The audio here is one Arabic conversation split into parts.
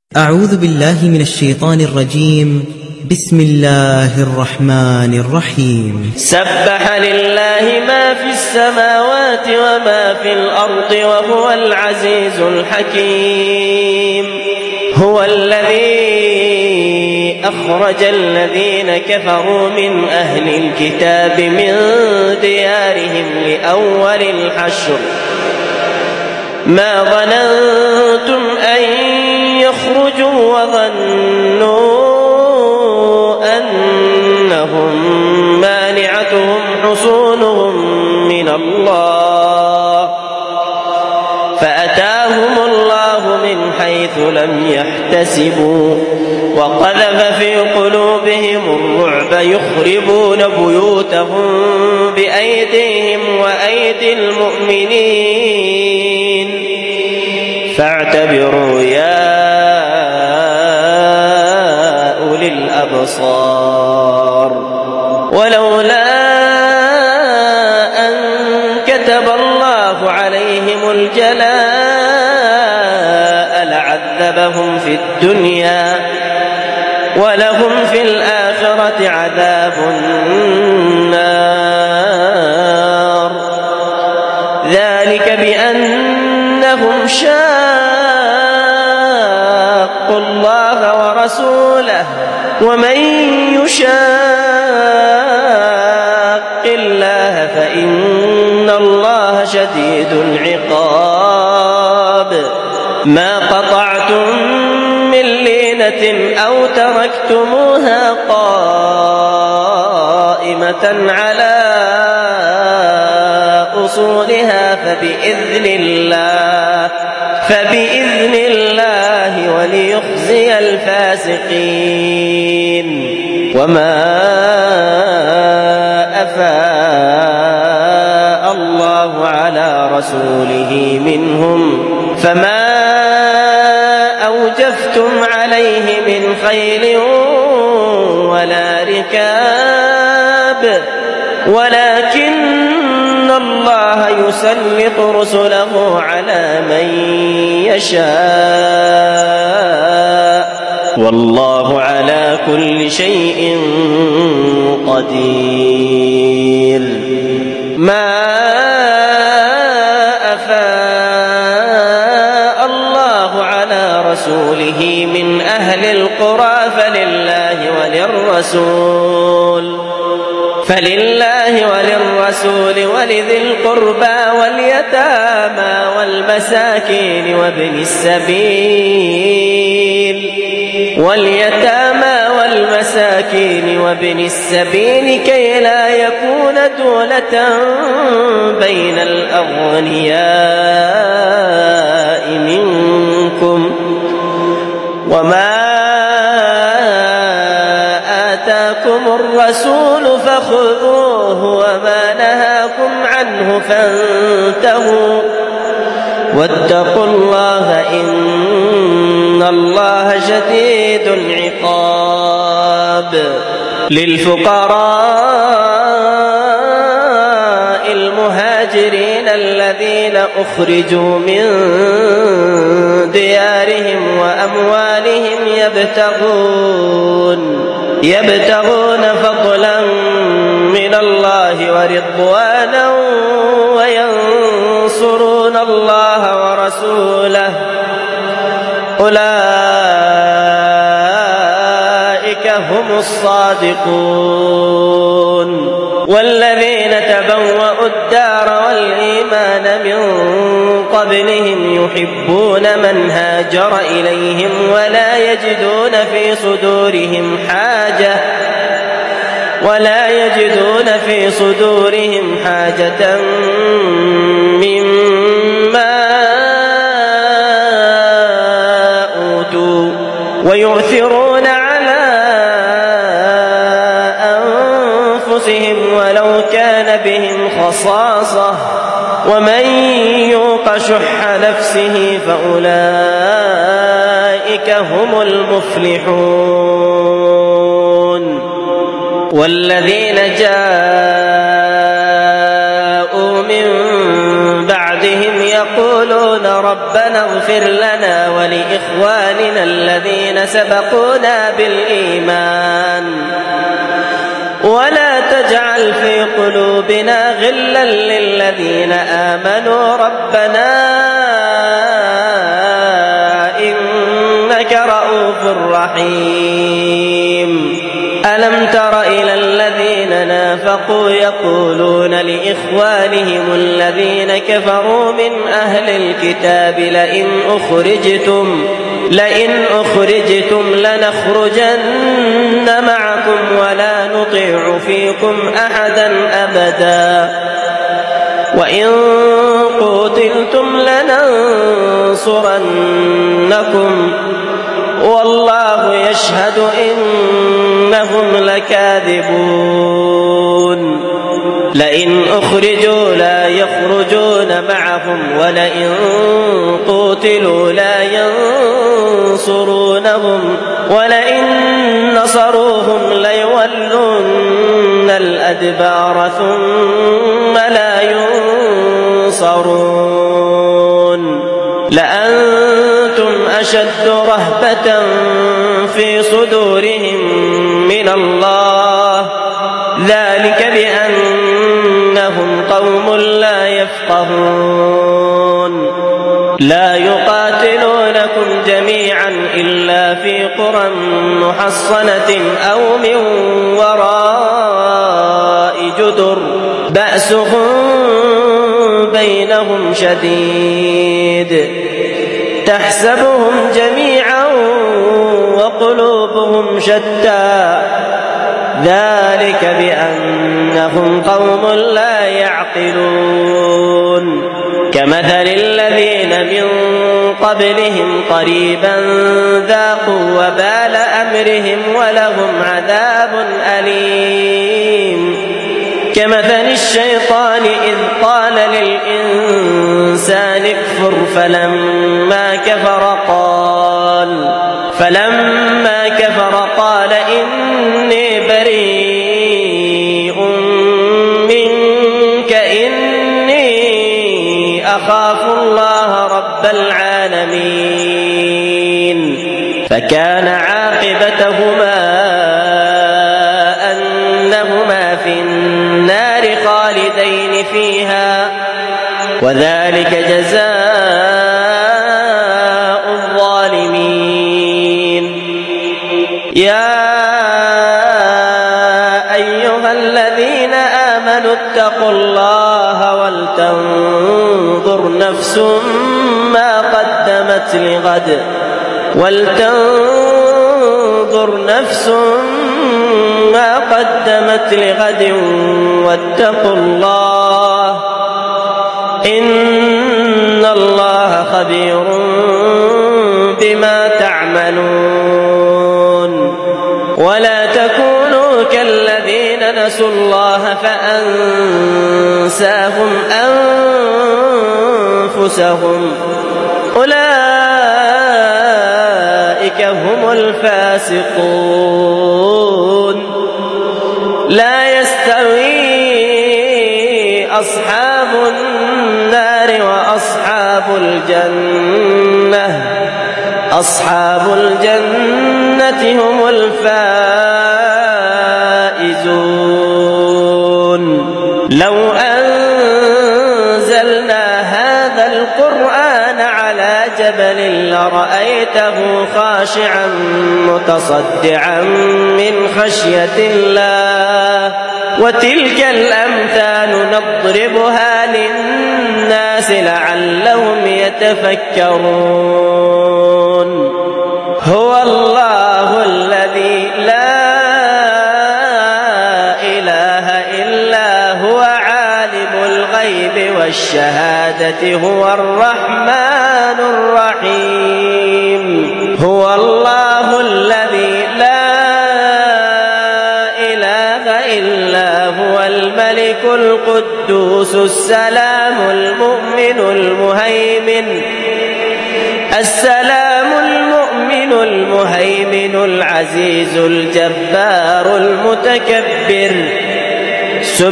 أعوذ بالله من الشيطان الرجيم. بسم الله الرحمن الرحيم. سبح لله ما في السماوات وما في الأرض وهو العزيز الحكيم. هو الذي أخرج الذين كفروا من أهل الكتاب من ديارهم لأول الحشر ما ظننتم أن يخرجوا وظنوا أنهم مانعتهم حصونهم من الله فأتاهم الله من حيث لم يحتسبوا وقذف في قلوبهم الرعب يخربون بيوتهم بأيديهم وأيدي المؤمنين فاعتبروا يا أولي الأبصار. ولولا أن كتب الله عليهم الجلاء لعذبهم في الدنيا ولهم في الآخرة عذاب النار. ذلك بأنهم شاقوا الله ورسوله ومن يشاق الله فإن الله شديد العقاب. ما قطعتم من لينة أو تركتموها قائمة على أصولها فبإذن الله وليخزي الفاسقين. وما أفاء الله على رسوله منهم فما أوجفتم عليه من خيل ولا ركاب ولكن الله يسلط رسله على من يشاء والله على كل شيء قدير. ما أفاء الله على رسوله من أهل القرى فلله وللرسول ولذي القربى واليتامى والمساكين وابن السبيل كي لا يكون دولة بين الأغنياء منكم. وما آتاكم الرسول فخذوه وما نهاكم عنه فانتهوا واتقوا الله إن الله شديد العقاب. للفقراء المهاجرين الذين أخرجوا من ديارهم وأموالهم يبتغون فضلا من الله ورضوانا وينصرون الله ورسوله أولئك هم الصادقون. والذين تبوأوا الدار والإيمان من قبلهم يحبون من هاجر إليهم ولا يجدون في صدورهم حاجة مما أوتوا ويؤثرون على أنفسهم ولو كان بهم خصاصة ومن يوق شح نفسه فأولئك هم المفلحون. والذين جاءوا من بعدهم يقولون ربنا اغفر لنا ولإخواننا الذين سبقونا بالإيمان ولا تجعل في قلوبنا غلا للذين آمنوا ربنا إنك رؤوف رحيم. ألم تر إلى الذين نافقوا يقولون لإخوانهم الذين كفروا من أهل الكتاب لئن أخرجتم لنخرجن معكم ولا نطيع فيكم أحدا أبدا وإن قتلتم لننصرنكم والله يشهد إنهم لكاذبون. لئن أخرجوا لا يخرجون معهم ولئن قتلوا لا ينصرونهم ولئن نصروهم ليولون الأدبار ثم لا ينصرون. لأنتم أشد رهبة في صدورهم من الله ذلك بأنهم قوم لا يفقهون. لا يقاتلونكم جميعا إلا في قرى محصنة أو من وراء جدر بأسهم بينهم شديد تحسبهم جميعا وقلوبهم شتى ذلك بأنهم قوم لا يعقلون. كمثل الذين من قبلهم قريبا ذاقوا وبال أمرهم ولهم عذاب أليم. كمثل الشيطان إذ قال للإنسان اكفر فلما كفر قال إني بريء منك إني أخاف الله رب العالمين. فكان عاقبتهما أنهما في النار خالدين فيها وذلك جزاء الظالمين. يا أيها الذين آمنوا اتقوا الله ولتنظر نفس ما قدمت لغد واتقوا الله إن الله خبير بما تعملون. ولا تكونوا كالذين نسوا الله فأنساهم أنفسهم أولئك هم الفاسقون. لا يستوي أصحاب النار وأصحاب الجنة هم الفائزون. لو أنزلنا هذا القرآن على جبل لرأيته خاشعا متصدعا من خشية الله وتلك الأمثال نضربها للناس لعلهم يتفكرون. هو الله الذي لا إله إلا هو عالم الغيب والشهادة هو الرحمن الرحيم. هو الله الذي لا إله إلا هو الملك القدوس السلام المؤمن المهيمن العزيز الجبار المتكبر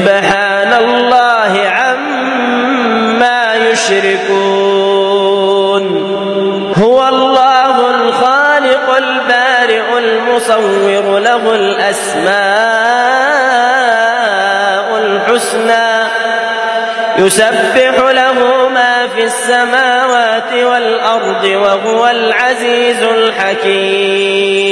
سبحان الله عما يشركون. هو الله الخالق البارئ المصور له الأسماء الحسنى يسبح له ما في السماوات والأرض وهو العزيز الحكيم.